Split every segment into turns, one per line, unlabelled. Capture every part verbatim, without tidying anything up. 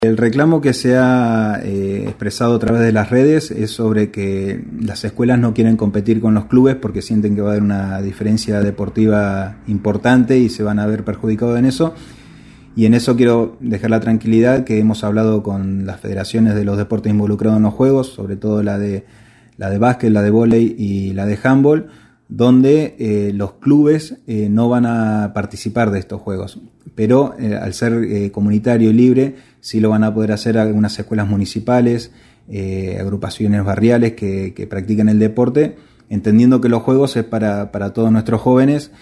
El reclamo que se ha eh, expresado a través de las redes es sobre que las escuelas no quieren competir con los clubes porque sienten que va a haber una diferencia deportiva importante y se van a ver perjudicados en eso. Y en eso quiero dejar la tranquilidad que hemos hablado con las federaciones de los deportes involucrados en los juegos, sobre todo la de la de básquet, la de vóley y la de handball, donde eh, los clubes eh, no van a participar de estos juegos, pero eh, al ser eh, comunitario y libre sí lo van a poder hacer algunas escuelas municipales, eh, agrupaciones barriales que, que practican el deporte, entendiendo que los juegos es para, para todos nuestros jóvenes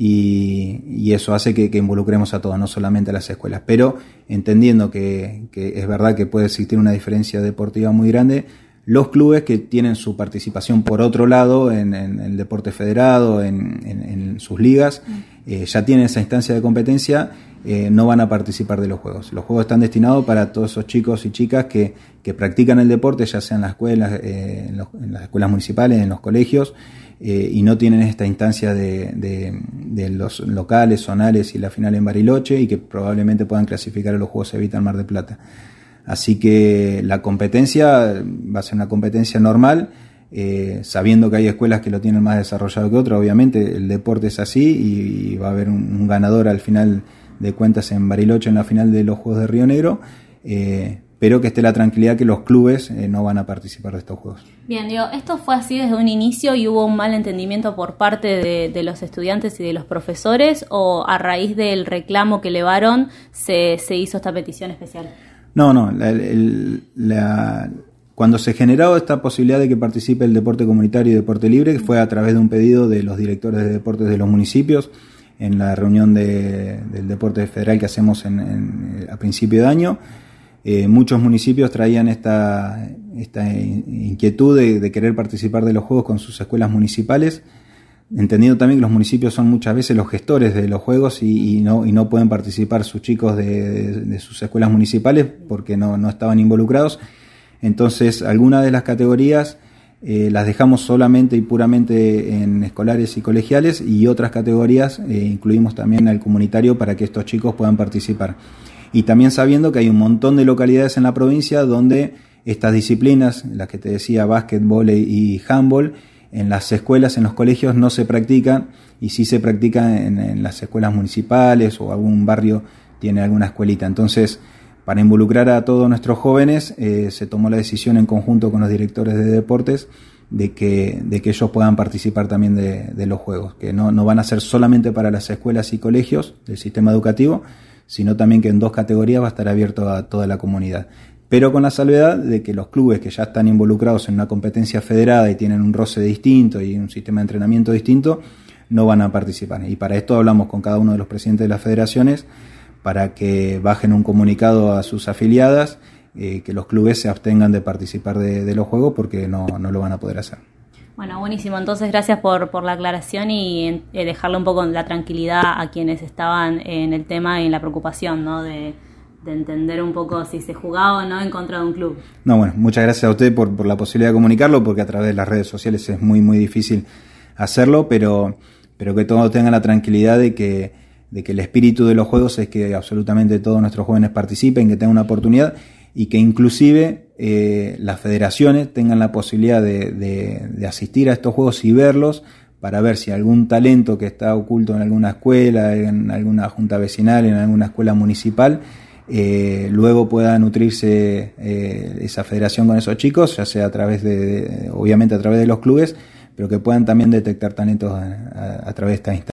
y, y eso hace que, que involucremos a todos, no solamente a las escuelas, pero entendiendo que, que es verdad que puede existir una diferencia deportiva muy grande. Los clubes que tienen su participación por otro lado en, en el deporte federado, en, en, en sus ligas, eh, ya tienen esa instancia de competencia, eh, no van a participar de los juegos. Los juegos están destinados para todos esos chicos y chicas que, que practican el deporte, ya sea en las escuelas, eh, en, los, en las escuelas municipales, en los colegios, eh, y no tienen esta instancia de, de, de los locales, zonales y la final en Bariloche, y que probablemente puedan clasificar a los Juegos Evita en Mar del Plata. Así que la competencia va a ser una competencia normal, eh, sabiendo que hay escuelas que lo tienen más desarrollado que otras. Obviamente el deporte es así y, y va a haber un, un ganador al final de cuentas en Bariloche en la final de los Juegos de Río Negro, eh, pero que esté la tranquilidad que los clubes eh, no van a participar de estos Juegos.
Bien, digo, esto fue así desde un inicio y hubo un mal entendimiento por parte de, de los estudiantes y de los profesores, o a raíz del reclamo que elevaron se, se hizo esta petición especial.
No, no, la, el, la, cuando se generó esta posibilidad de que participe el deporte comunitario y deporte libre fue a través de un pedido de los directores de deportes de los municipios en la reunión de, del deporte federal que hacemos en, en, a principio de año. Eh, muchos municipios traían esta, esta inquietud de, de querer participar de los juegos con sus escuelas municipales, entendiendo también que los municipios son muchas veces los gestores de los juegos y, y, no, y no pueden participar sus chicos de, de, de sus escuelas municipales porque no, no estaban involucrados. Entonces, algunas de las categorías eh, las dejamos solamente y puramente en escolares y colegiales, y otras categorías eh, incluimos también al comunitario para que estos chicos puedan participar. Y también sabiendo que hay un montón de localidades en la provincia donde estas disciplinas, las que te decía, básquet, vóley y handball, en las escuelas, en los colegios no se practican, y sí se practican en, en las escuelas municipales, o algún barrio tiene alguna escuelita. Entonces, para involucrar a todos nuestros jóvenes, eh, se tomó la decisión en conjunto con los directores de deportes de que, de que ellos puedan participar también de, de los juegos, que no, no van a ser solamente para las escuelas y colegios del sistema educativo, sino también que en dos categorías va a estar abierto a toda la comunidad. Pero con la salvedad de que los clubes que ya están involucrados en una competencia federada y tienen un roce distinto y un sistema de entrenamiento distinto, no van a participar. Y para esto hablamos con cada uno de los presidentes de las federaciones para que bajen un comunicado a sus afiliadas, eh, que los clubes se abstengan de participar de, de los juegos porque no, no lo van a poder hacer.
Bueno, buenísimo. Entonces, gracias por, por la aclaración y eh, dejarle un poco la tranquilidad a quienes estaban en el tema y en la preocupación, ¿no?, de... de entender un poco si se jugaba o no en contra de un club.
No, bueno, muchas gracias a usted por, por la posibilidad de comunicarlo, porque a través de las redes sociales es muy, muy difícil hacerlo, pero, pero que todos tengan la tranquilidad de que, de que el espíritu de los juegos es que absolutamente todos nuestros jóvenes participen, que tengan una oportunidad, y que inclusive eh, las federaciones tengan la posibilidad de, de, de asistir a estos juegos y verlos, para ver si algún talento que está oculto en alguna escuela, en alguna junta vecinal, en alguna escuela municipal, Eh, luego pueda nutrirse eh, esa federación con esos chicos, ya sea a través de, de, obviamente a través de los clubes, pero que puedan también detectar talentos a, a, a través de esta instancia.